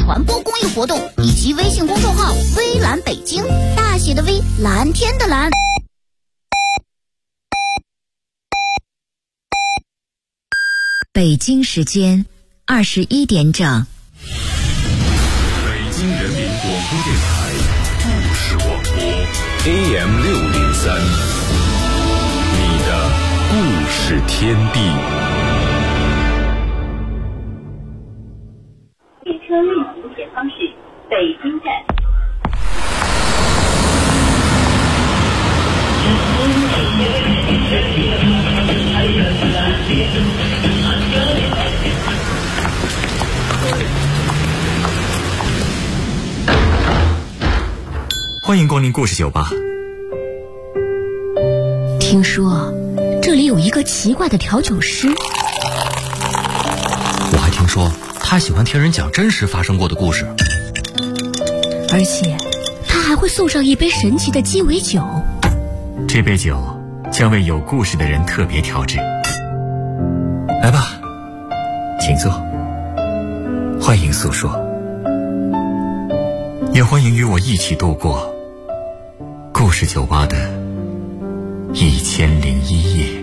传播公益活动，以及微信公众号微蓝北京，大写的微，蓝天的蓝。 北京时间21点整。 北京人民广播电台故事广播 AM603， 你的故事天地。 列车运行前方是北京站。 欢迎光临故事酒吧。 听说这里有一个奇怪的调酒师， 我还听说他喜欢听人讲真实发生过的故事， 而且他还会送上一杯神奇的鸡尾酒。 这杯酒将为有故事的人特别调制。来吧，请坐，欢迎诉说，也欢迎与我一起度过故事酒吧的1001夜。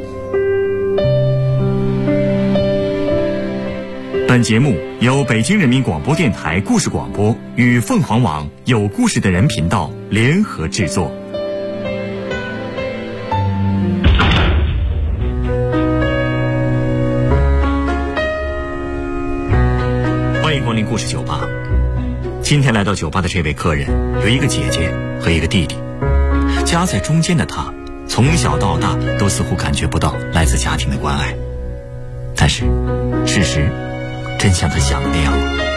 本节目由北京人民广播电台故事广播与凤凰网有故事的人频道联合制作。欢迎光临故事酒吧。今天来到酒吧的这位客人有一个姐姐和一个弟弟，夹在中间的他从小到大都似乎感觉不到来自家庭的关爱，但是事实真像他想的那样。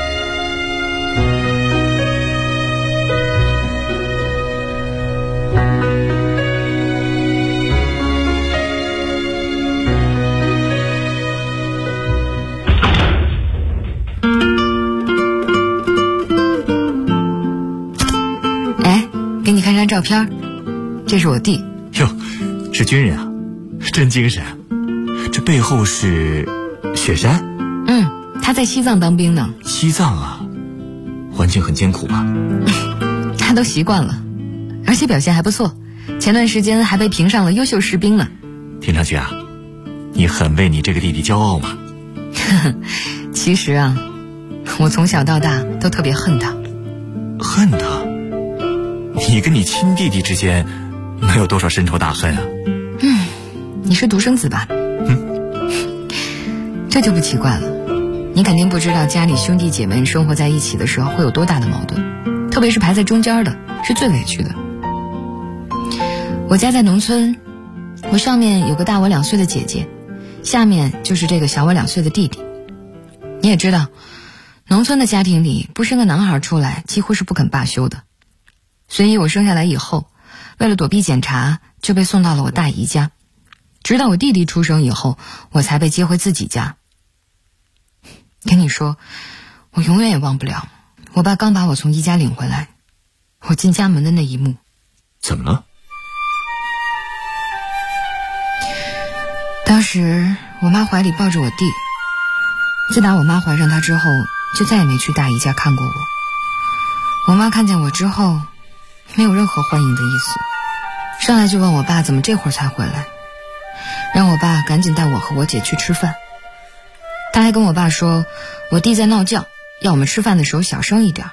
给你看张照片，这是我弟。 哟，是军人啊，真精神。这背后是雪山？ 他在西藏当兵呢。 西藏啊，环境很艰苦吧？ 他都习惯了，而且表现还不错，前段时间还被评上了优秀士兵呢。 听上去啊，你很为你这个弟弟骄傲嘛？ 其实啊，我从小到大都特别恨他。 恨他？你跟你亲弟弟之间能有多少深仇大恨啊？ 你是独生子吧？这就不奇怪了。你肯定不知道家里兄弟姐妹生活在一起的时候会有多大的矛盾，特别是排在中间的是最委屈的。我家在农村，我上面有个大我2岁的姐姐，下面就是这个小我2岁的弟弟。你也知道，农村的家庭里不生个男孩出来几乎是不肯罢休的，所以我生下来以后，为了躲避检查就被送到了我大姨家，直到我弟弟出生以后，我才被接回自己家。跟你说，我永远也忘不了我爸刚把我从姨家领回来，我进家门的那一幕。 怎么了？ 当时我妈怀里抱着我弟，自打我妈怀上他之后，就再也没去大姨家看过我。我妈看见我之后没有任何欢迎的意思，上来就问我爸怎么这会儿才回来，让我爸赶紧带我和我姐去吃饭。他还跟我爸说我弟在闹觉，要我们吃饭的时候小声一点。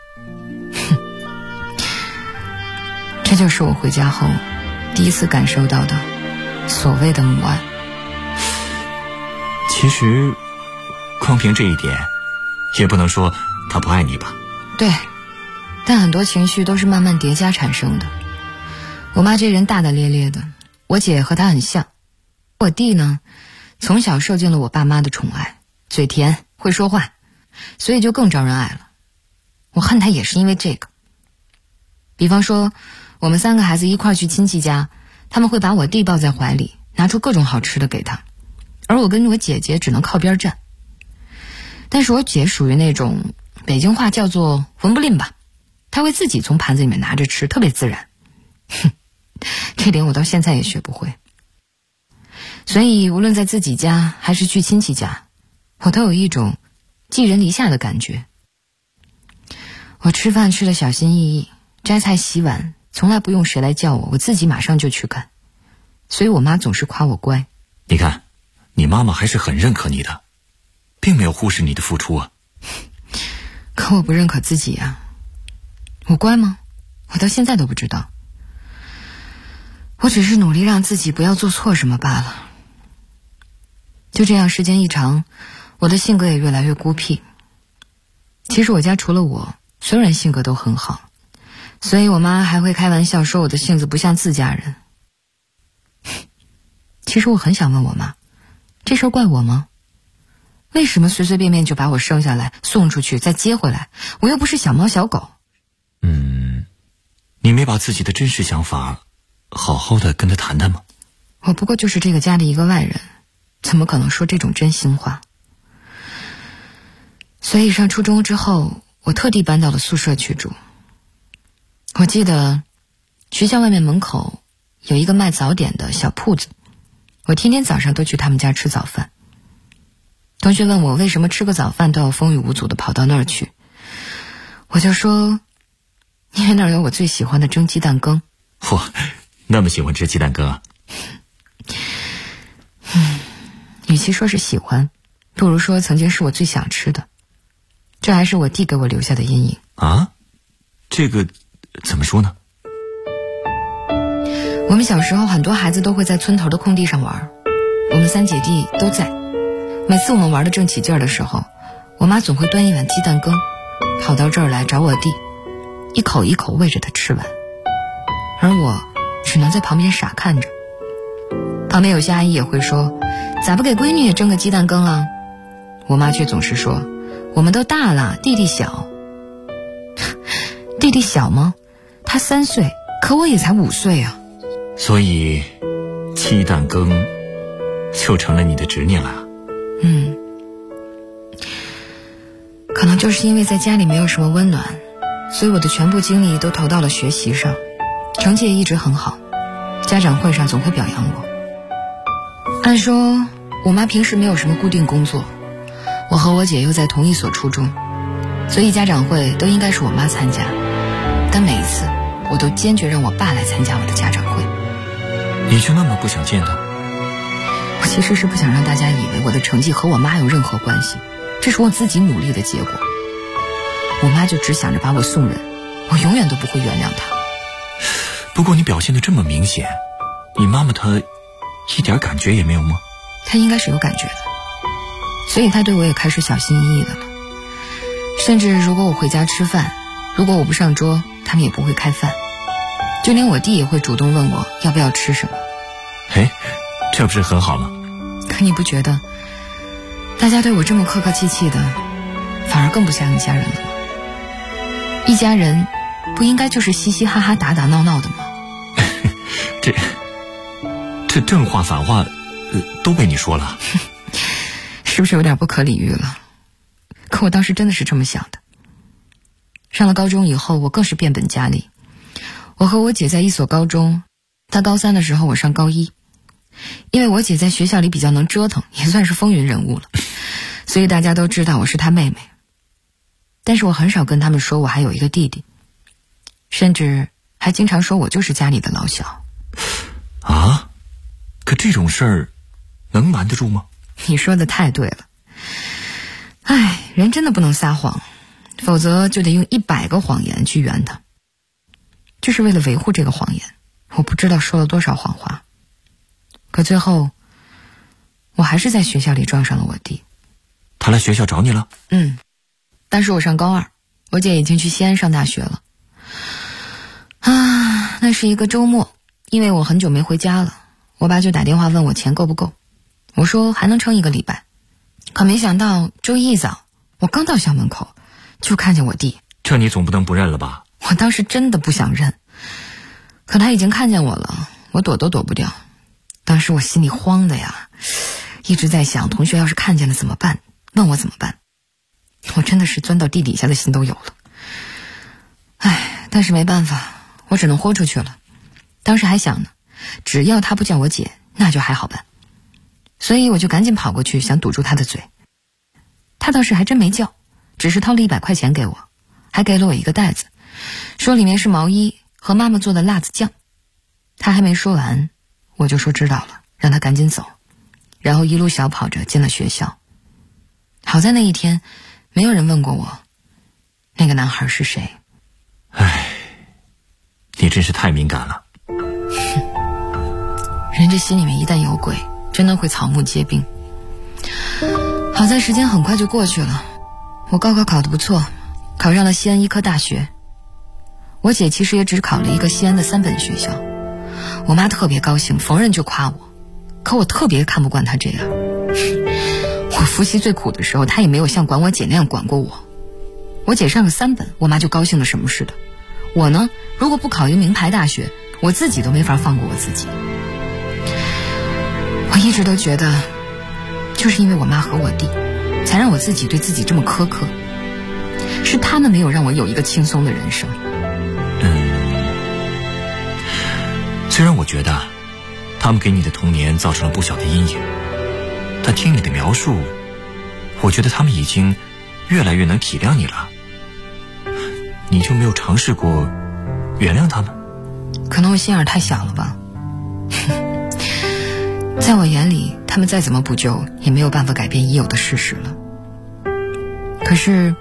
这就是我回家后第一次感受到的所谓的母爱。 其实光凭这一点也不能说他不爱你吧？ 对，但很多情绪都是慢慢叠加产生的。我妈这人大大咧咧的，我姐和她很像。我弟呢，从小受尽了我爸妈的宠爱，嘴甜会说话，所以就更招人爱了。我恨他也是因为这个。比方说我们3个孩子一块去亲戚家，他们会把我弟抱在怀里，拿出各种好吃的给他，而我跟我姐姐只能靠边站。但是我姐属于那种北京话叫做闻不吝吧，她会自己从盘子里面拿着吃，特别自然。这点我到现在也学不会。所以无论在自己家还是去亲戚家，我都有一种寄人篱下的感觉。 我吃饭吃得小心翼翼，摘菜洗碗从来不用谁来叫我，我自己马上就去干，所以我妈总是夸我乖。 你看，你妈妈还是很认可你的，并没有忽视你的付出啊。 可我不认可自己啊。我乖吗？我到现在都不知道。我只是努力让自己不要做错什么罢了。就这样时间一长，我的性格也越来越孤僻。其实我家除了我，所有人性格都很好，所以我妈还会开玩笑说我的性子不像自家人。其实我很想问我妈，这事儿怪我吗？为什么随随便便就把我生下来送出去再接回来？我又不是小猫小狗。 你没把自己的真实想法好好的跟他谈谈吗？ 我不过就是这个家的一个外人，怎么可能说这种真心话？所以上初中之后，我特地搬到了宿舍去住。我记得学校外面门口有一个卖早点的小铺子，我天天早上都去他们家吃早饭。同学问我为什么吃个早饭都要风雨无阻地跑到那儿去，我就说因为那儿有我最喜欢的蒸鸡蛋羹。 嚯，那么喜欢吃鸡蛋羹啊？ 与其说是喜欢，不如说曾经是我最想吃的。这还是我弟给我留下的阴影啊。这个怎么说呢？ 我们小时候很多孩子都会在村头的空地上玩，我们3姐弟都在。每次我们玩得正起劲儿的时候，我妈总会端一碗鸡蛋羹跑到这儿来找我弟，一口一口喂着他吃完，而我只能在旁边傻看着。旁边有些阿姨也会说，咋不给闺女也蒸个鸡蛋羹啊？我妈却总是说，我们都大了，弟弟小。弟弟小吗？他3岁，可我也才5岁啊。 所以鸡蛋羹就成了你的执念了。 可能就是因为在家里没有什么温暖，所以我的全部精力都投到了学习上，成绩也一直很好，家长会上总会表扬我。按说我妈平时没有什么固定工作，我和我姐又在同一所初中，所以家长会都应该是我妈参加，但每一次我都坚决让我爸来参加我的家长会。 你就那么不想见他？ 我其实是不想让大家以为我的成绩和我妈有任何关系，这是我自己努力的结果。我妈就只想着把我送人，我永远都不会原谅她。 不过你表现得这么明显，你妈妈她一点感觉也没有吗？ 她应该是有感觉的，所以她对我也开始小心翼翼的了。甚至如果我回家吃饭，如果我不上桌，他们也不会开饭，就连我弟也会主动问我要不要吃什么。 这不是很好吗？ 可你不觉得大家对我这么客客气气的，反而更不像一家人了吗？一家人不应该就是嘻嘻哈哈打打闹闹的吗？ 这正话反话都被你说了。 是不是有点不可理喻了？可我当时真的是这么想的。上了高中以后，我更是变本加厉。我和我姐在一所高中，她高3的时候我上高1。因为我姐在学校里比较能折腾，也算是风云人物了，所以大家都知道我是她妹妹。但是我很少跟他们说我还有一个弟弟，甚至还经常说我就是家里的老小。 啊？可这种事儿能瞒得住吗？ 你说的太对了。人真的不能撒谎，否则就得用100个谎言去圆它。就是为了维护这个谎言，我不知道说了多少谎话。可最后我还是在学校里撞上了我弟。 他来学校找你了？ 当时我上高2，我姐已经去西安上大学了。那是一个周末，因为我很久没回家了，我爸就打电话问我钱够不够，我说还能撑1个礼拜。可没想到周一早，我刚到校门口就看见我弟。 这你总不能不认了吧？ 我当时真的不想认，可他已经看见我了，我躲都躲不掉。当时我心里慌的呀，一直在想同学要是看见了怎么办，问我怎么办。我真的是钻到地底下的心都有了。但是没办法，我只能豁出去了。当时还想呢，只要他不叫我姐，那就还好办。所以我就赶紧跑过去想堵住他的嘴。他倒是还真没叫，只是掏了100块钱给我， 还给了我一个袋子，说里面是毛衣和妈妈做的辣子酱。他还没说完，我就说知道了，让他赶紧走，然后一路小跑着进了学校。好在那一天没有人问过我那个男孩是谁。 唉，你真是太敏感了。 人这心里面一旦有鬼，真的会草木皆兵。好在时间很快就过去了，我高考考得不错，考上了西安医科大学。我姐其实也只考了一个西安的3本学校，我妈特别高兴，逢人就夸我，可我特别看不惯她这样。我复习最苦的时候，她也没有像管我姐那样管过我。我姐上了3本，我妈就高兴的什么似的。我呢，如果不考一个名牌大学，我自己都没法放过我自己。我一直都觉得，就是因为我妈和我弟，才让我自己对自己这么苛刻。是他们没有让我有一个轻松的人生。 虽然我觉得他们给你的童年造成了不小的阴影，但听你的描述，我觉得他们已经越来越能体谅你了。你就没有尝试过原谅他们？ 可能我心眼太小了吧。在我眼里，他们再怎么补救也没有办法改变已有的事实了。可是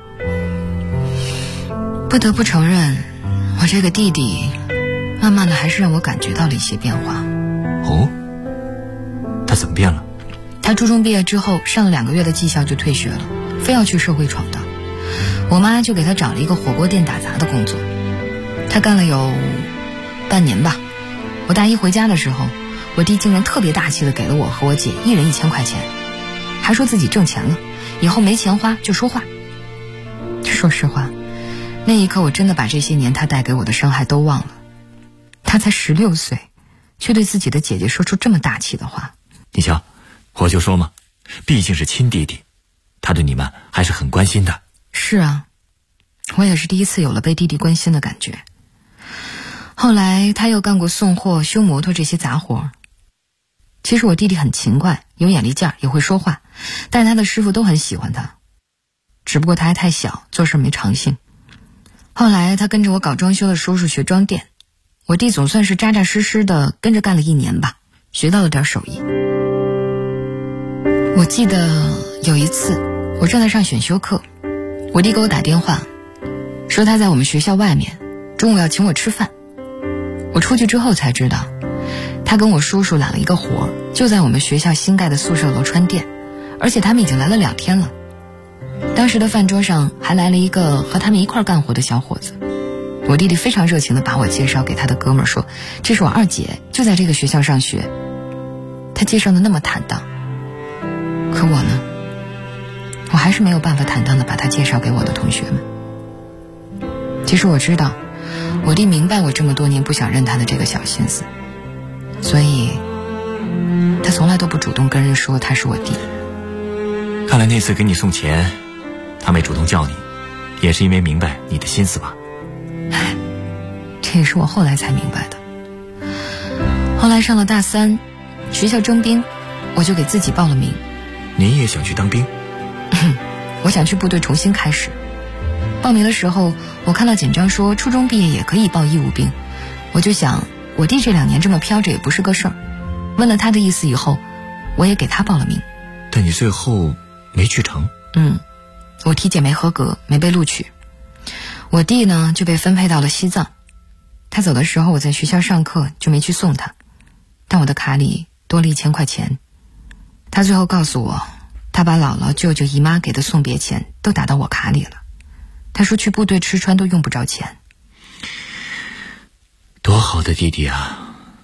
不得不承认，我这个弟弟慢慢的还是让我感觉到了一些变化。 哦，他怎么变了？ 他初中毕业之后上了2个月的技校就退学了，非要去社会闯荡。我妈就给他找了一个火锅店打杂的工作，他干了有半年吧。我大一回家的时候，我弟竟然特别大气的给了我和我姐一人1000块钱，还说自己挣钱了，以后没钱花就说话。说实话，那一刻我真的把这些年他带给我的伤害都忘了。他才16岁，却对自己的姐姐说出这么大气的话。 你瞧，我就说嘛，毕竟是亲弟弟，他对你们还是很关心的。 是啊，我也是第一次有了被弟弟关心的感觉。后来他又干过送货、修摩托这些杂活。其实我弟弟很勤快，有眼力劲儿，也会说话，但是他的师傅都很喜欢他，只不过他还太小，做事没长性。后来他跟着我搞装修的叔叔学装店，我弟总算是扎扎实实的跟着干了1年吧，学到了点手艺。我记得有一次我正在上选修课，我弟给我打电话说他在我们学校外面中午要请我吃饭。我出去之后才知道，他跟我叔叔揽了一个活，就在我们学校新盖的宿舍楼穿店，而且他们已经来了2天了。当时的饭桌上还来了一个和他们一块干活的小伙子，我弟弟非常热情地把我介绍给他的哥们儿，说这是我二姐，就在这个学校上学。他介绍的那么坦荡，可我呢，我还是没有办法坦荡地把他介绍给我的同学们。其实我知道，我弟明白我这么多年不想认他的这个小心思，所以他从来都不主动跟人说他是我弟。 看来那次给你送钱，他没主动叫你，也是因为明白你的心思吧？ 唉，这也是我后来才明白的。后来上了大3，学校征兵，我就给自己报了名。 你也想去当兵？ 我想去部队重新开始。报名的时候，我看到简章说初中毕业也可以报义务兵，我就想我弟这2年这么飘着也不是个事儿。问了他的意思以后，我也给他报了名。 但你最后没去成？ 我体检没合格，没被录取。我弟呢就被分配到了西藏。他走的时候我在学校上课，就没去送他，但我的卡里多了1000块钱。他最后告诉我，他把姥姥、舅舅、姨妈给的送别钱都打到我卡里了。他说去部队吃穿都用不着钱。 多好的弟弟啊！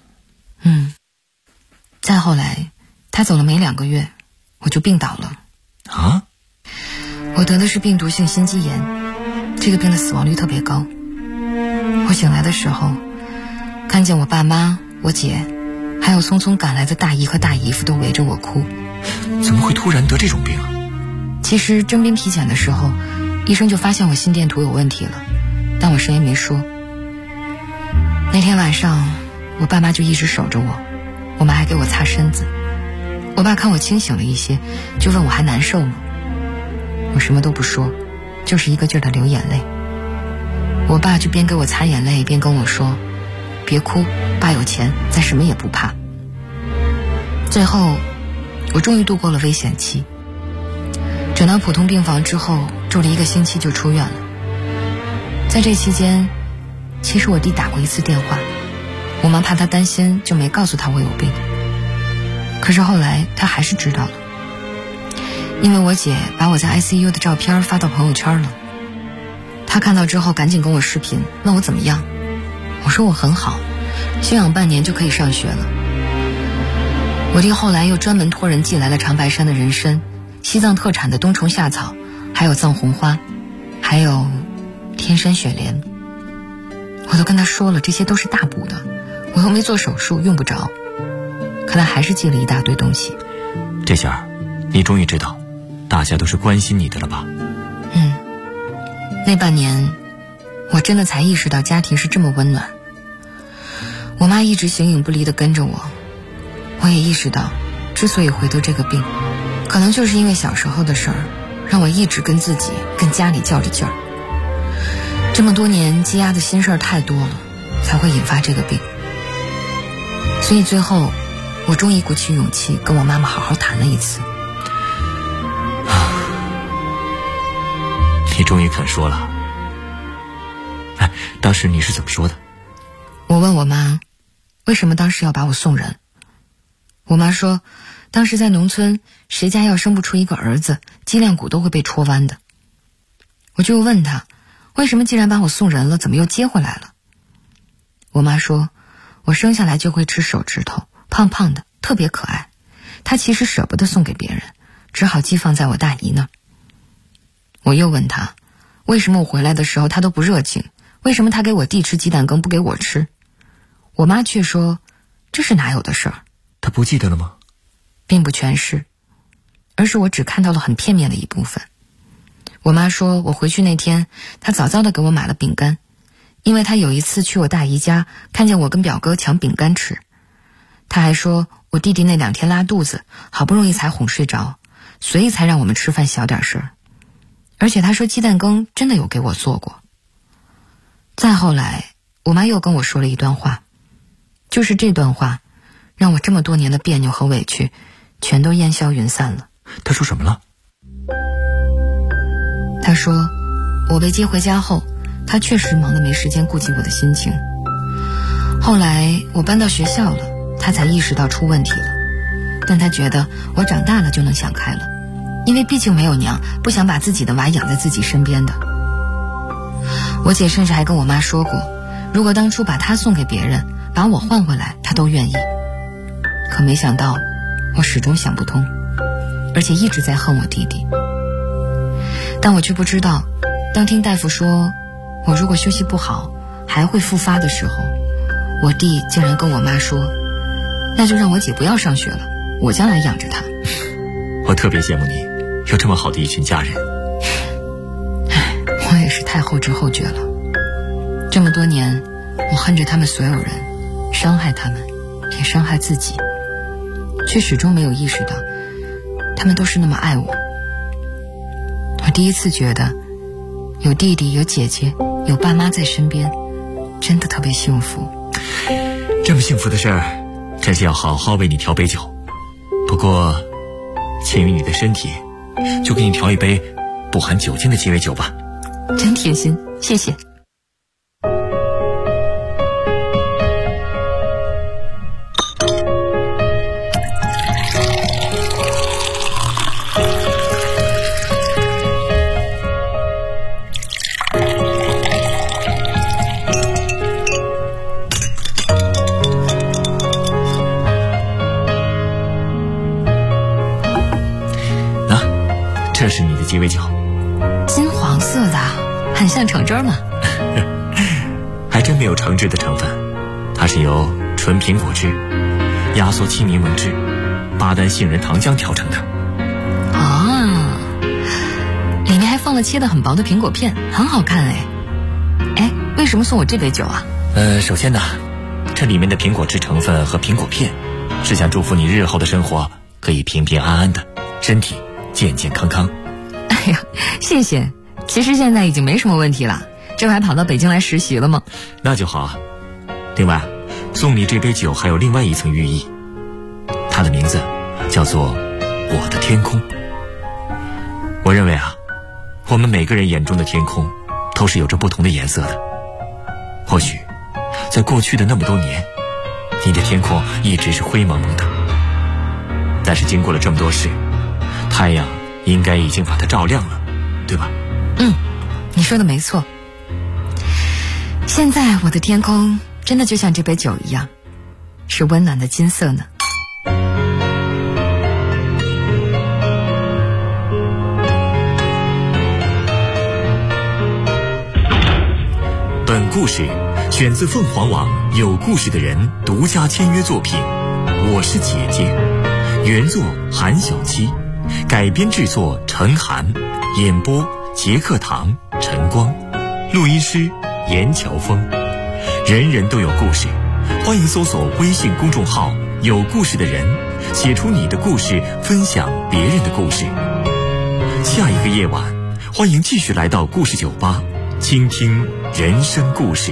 再后来他走了没2个月，我就病倒了。 啊？ 我得的是病毒性心肌炎，这个病的死亡率特别高。我醒来的时候，看见我爸妈、我姐还有匆匆赶来的大姨和大姨夫都围着我哭。 怎么会突然得这种病啊？ 其实征兵体检的时候，医生就发现我心电图有问题了，但我谁也没说。那天晚上我爸妈就一直守着我，我妈还给我擦身子。我爸看我清醒了一些，就问我还难受吗？我什么都不说，就是一个劲儿的流眼泪。 我爸就边给我擦眼泪边跟我说，别哭，爸有钱，再什么也不怕。最后我终于度过了危险期，转到普通病房之后住了1个星期就出院了。在这期间，其实我弟打过1次电话，我妈怕他担心就没告诉他我有病，可是后来他还是知道了，因为我姐把我在 ICU 的照片发到朋友圈了。他看到之后赶紧跟我视频，问我怎么样。我说我很好，休养半年就可以上学了。我弟后来又专门托人寄来了长白山的人参，西藏特产的冬虫夏草，还有藏红花，还有天山雪莲。我都跟他说了，这些都是大补的，我又没做手术，用不着。可他还是寄了一大堆东西。 这下你终于知道大家都是关心你的了吧？ 那半年我真的才意识到家庭是这么温暖。我妈一直形影不离地跟着我，我也意识到之所以会得这个病，可能就是因为小时候的事儿让我一直跟自己跟家里较着劲儿。这么多年积压的心事儿太多了，才会引发这个病。所以最后我终于鼓起勇气跟我妈妈好好谈了一次。 你终于肯说了。哎，当时你是怎么说的？ 我问我妈为什么当时要把我送人。我妈说当时在农村，谁家要生不出一个儿子，脊梁骨都会被戳弯的。我就问她，为什么既然把我送人了，怎么又接回来了？我妈说我生下来就会吃手指头，胖胖的，特别可爱，她其实舍不得送给别人，只好寄放在我大姨那儿。我又问她，为什么我回来的时候她都不热情，为什么她给我弟吃鸡蛋羹不给我吃？我妈却说这是哪有的事儿。 她不记得了吗？ 并不全是，而是我只看到了很片面的一部分。我妈说我回去那天她早早的给我买了饼干，因为她有一次去我大姨家看见我跟表哥抢饼干吃。她还说我弟弟那2天拉肚子，好不容易才哄睡着，所以才让我们吃饭小点声。而且她说鸡蛋羹真的有给我做过。再后来我妈又跟我说了一段话，就是这段话让我这么多年的别扭和委屈全都烟消云散了。 她说什么了？ 她说我被接回家后，她确实忙得没时间顾及我的心情。后来我搬到学校了，她才意识到出问题了，但她觉得我长大了就能想开了，因为毕竟没有娘，不想把自己的娃养在自己身边的。我姐甚至还跟我妈说过，如果当初把她送给别人，把我换回来，她都愿意。可没想到我始终想不通，而且一直在恨我弟弟。但我却不知道，当听大夫说我如果休息不好还会复发的时候，我弟竟然跟我妈说，那就让我姐不要上学了，我将来养着她。 我特别羡慕你有这么好的一群家人。 我也是太后知后觉了。这么多年我恨着他们所有人，伤害他们也伤害自己，却始终没有意识到他们都是那么爱我。我第一次觉得有弟弟有姐姐有爸妈在身边真的特别幸福。 这么幸福的事儿真是要好好为你调杯酒，不过鉴于你的身体，就给你调一杯不含酒精的鸡尾酒吧。 真贴心，谢谢。 这是你的鸡尾酒， 金黄色的，很像橙汁吗？ 还真没有橙汁的成分，它是由纯苹果汁、压缩青柠檬汁、巴丹杏仁糖浆调成的。 啊，里面还放了切得很薄的苹果片，很好看哎。哎，为什么送我这杯酒啊？ 首先呢，这里面的苹果汁成分和苹果片是想祝福你日后的生活可以平平安安的，身体健健康康。 哎呀，谢谢。其实现在已经没什么问题了， 这不还跑到北京来实习了吗？ 那就好啊。另外，送你这杯酒还有另外一层寓意，它的名字叫做我的天空。我认为啊，我们每个人眼中的天空都是有着不同的颜色的。或许在过去的那么多年，你的天空一直是灰蒙蒙的，但是经过了这么多事，太阳应该已经把它照亮了，对吧？ 你说的没错。现在我的天空真的就像这杯酒一样，是温暖的金色呢。 本故事选自凤凰网有故事的人独家签约作品《我是姐姐》，原作韩小七，改编制作陈涵，演播杰克堂、陈光，录音师严乔峰。人人都有故事，欢迎搜索微信公众号有故事的人，写出你的故事，分享别人的故事。下一个夜晚，欢迎继续来到故事酒吧，倾听人生故事。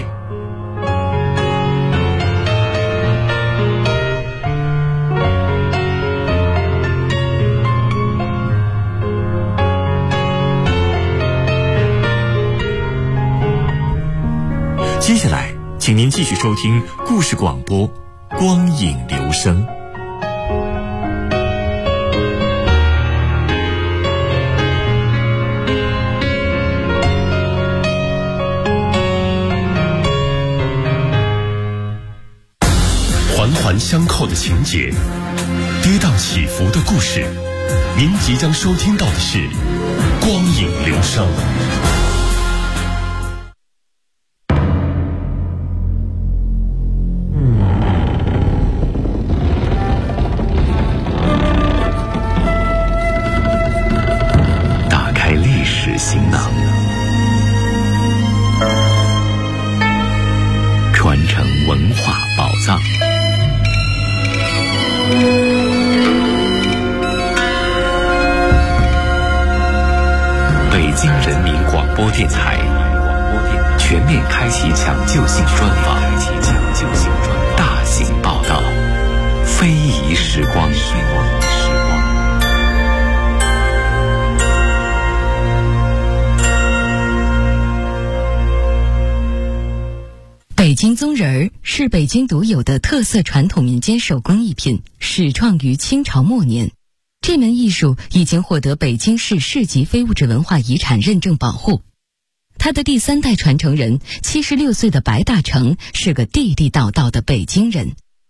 接下来请您继续收听故事广播《光影留声》。 环环相扣的情节，跌宕起伏的故事，您即将收听到的是《光影留声》。打开历史行囊，传承文化宝藏。北京人民广播电台全面开启抢救性专访，大型报道，非遗时光。 北京宗人儿是北京独有的特色传统民间手工艺品，始创于清朝末年。这门艺术已经获得北京市市级非物质文化遗产认证保护。他的第3代传承人76岁的白大成是个地地道道的北京人。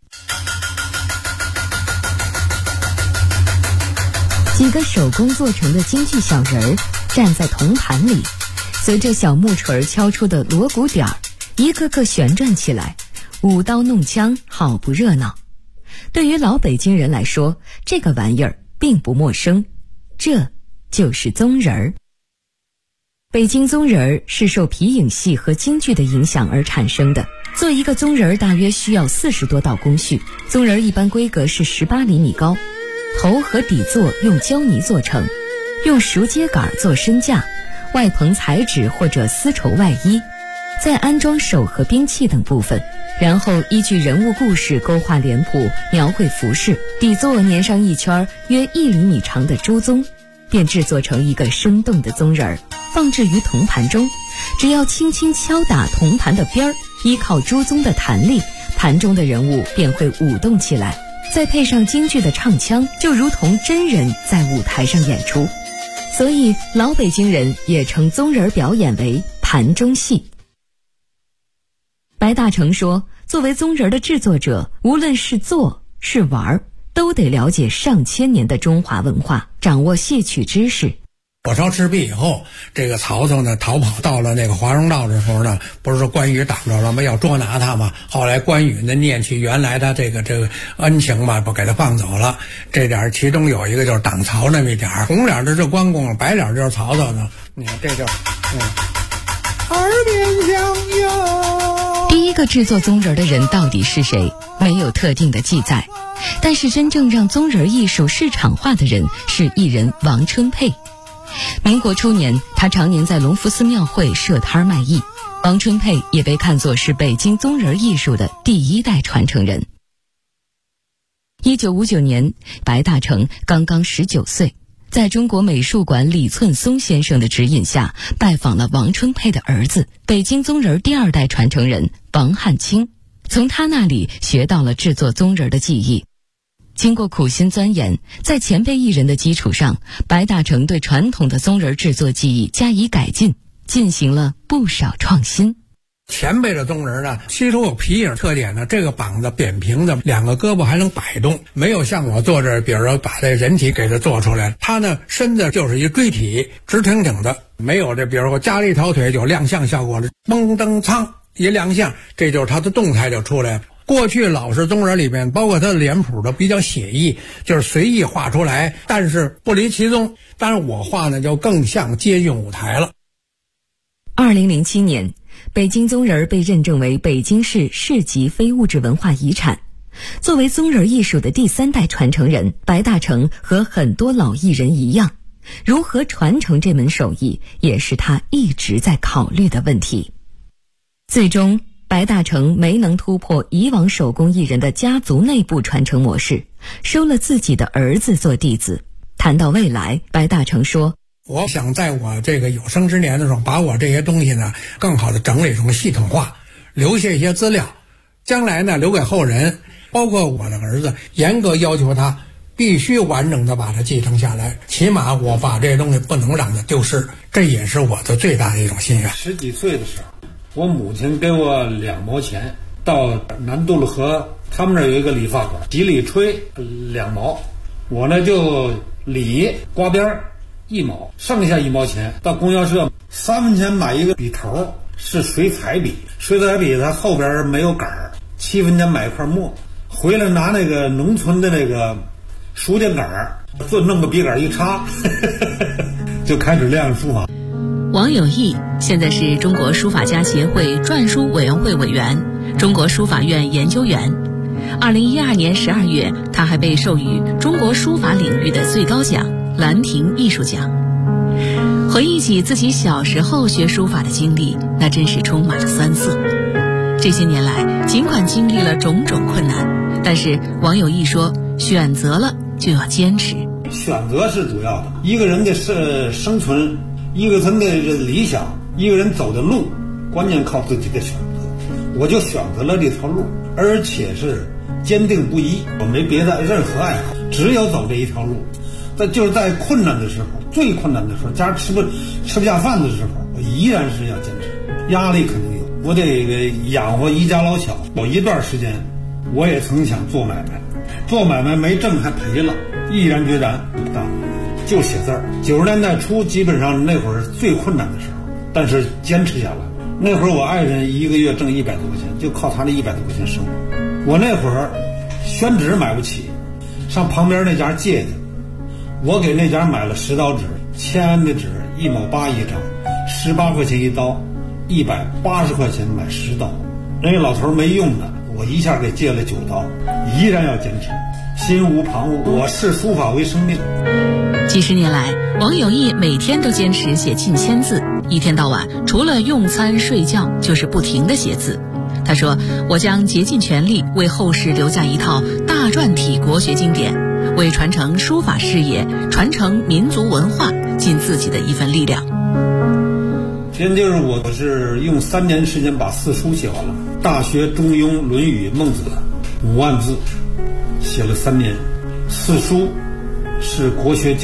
几个手工做成的京剧小人儿站在铜盘里，随着小木锤敲出的锣鼓点儿，一个个旋转起来，舞刀弄枪，好不热闹。对于老北京人来说，这个玩意儿并不陌生，这就是宗人儿。北京宗人儿是受皮影戏和京剧的影响而产生的。做一个宗人儿大约需要40多道工序，宗人儿一般规格是18厘米高，头和底座用胶泥做成，用熟秸秆做身架，外棚彩纸或者丝绸外衣，再安装手和兵器等部分，然后依据人物故事勾画脸谱，描绘服饰，底座粘上一圈约1厘米长的朱宗，便制作成一个生动的宗人儿，放置于铜盘中。只要轻轻敲打铜盘的边儿，依靠朱宗的弹力，盘中的人物便会舞动起来，再配上京剧的唱腔，就如同真人在舞台上演出。所以老北京人也称宗人表演为盘中戏。白大成说，作为宗人的制作者，无论是做是玩，都得了解上千年的中华文化，掌握戏曲知识。 火烧赤壁以后，这个曹操呢逃跑到了那个华容道的时候呢，不是说关羽挡着了吗？要捉拿他嘛。后来关羽呢念起原来他这个恩情吧，不给他放走了。这点其中有一个就是挡曹那么一点，红脸的是关公，白脸就是曹操呢。你看这就耳边响哟。 第一个制作宗人的人到底是谁？没有特定的记载，但是真正让宗人艺术市场化的人是艺人王春佩。 民国初年，他常年在隆福寺庙会设摊卖艺。王春佩也被看作是北京宗人艺术的第一代传承人。1959年，白大成刚刚19岁，在中国美术馆李寸松先生的指引下，拜访了王春佩的儿子，北京宗人第二代传承人王汉卿，从他那里学到了制作宗人的技艺。经过苦心钻研，在前辈艺人的基础上，白大成对传统的宗人制作技艺加以改进，进行了不少创新。 前辈的宗人呢，其实有皮影特点呢，这个膀子扁平的，两个胳膊还能摆动，没有像我坐这儿，比如说把这人体给它做出来。他呢，身子就是一锥体，直挺挺的，没有这，比如说加了一条腿就亮相效果了，嘣噔噌一亮相，这就是他的动态就出来了。过去老式宗人里面，包括他的脸谱都比较写意，就是随意画出来，但是不离其宗。但是我画呢，就更像接近舞台了。 2007年，北京宗人被认证为北京市市级非物质文化遗产。作为宗人艺术的第三代传承人，白大成和很多老艺人一样，如何传承这门手艺，也是他一直在考虑的问题。最终，白大成没能突破以往手工艺人的家族内部传承模式，收了自己的儿子做弟子。谈到未来，白大成说， 我想在我这个有生之年的时候，把我这些东西呢，更好的整理成系统化，留下一些资料，将来呢留给后人，包括我的儿子，严格要求他必须完整的把它继承下来，起码我把这些东西不能让它丢失，这也是我的最大的一种心愿。 10几岁的时候，我母亲给我2毛钱，到南渡了河，他们那儿有一个理发馆，洗理吹2毛，我呢就理刮边1毛，剩下1毛钱到供销社3分钱买一个笔头，是水彩笔，水彩笔它后边没有杆儿，7分钱买一块墨，回来拿那个农村的那个书架杆儿，就弄个笔杆一插就开始练书法。 王有义现在是中国书法家协会篆书委员会委员，中国书法院研究员。2012年12月，他还被授予中国书法领域的最高奖兰亭艺术奖。回忆起自己小时候学书法的经历，那真是充满了酸涩。这些年来，尽管经历了种种困难，但是王有义说，选择了就要坚持。 选择是主要的，一个人的生存，一个人的理想，一个人走的路，关键靠自己的选择。我就选择了这条路，而且是坚定不移，我没别的任何爱好，只有走这一条路。就是在困难的时候，最困难的时候，家吃不下饭的时候，我依然是要坚持。压力肯定有，我得养活一家老小。有一段时间，我也曾想做买卖，做买卖没挣还赔了，毅然决然就写字儿。90年代初，基本上那会儿最困难的时候，但是坚持下来。那会儿我爱人1个月挣100多块钱，就靠他那100多块钱生活。我那会儿宣纸买不起，上旁边那家借去，我给那家买了10刀纸，签安的纸1毛8一张，18块钱一刀，180块钱买10刀。那个老头没用的，我一下给借了9刀，依然要坚持，心无旁骛。我视书法为生命。 几十年来，王有义每天都坚持写近1000字，一天到晚除了用餐睡觉就是不停地写字。他说，我将竭尽全力为后世留下一套大篆体国学经典，为传承书法事业、传承民族文化尽自己的一份力量。 现就是我是用3年时间把4书写完了，大学、中庸、论语、孟子5万字写了3年。4书是国学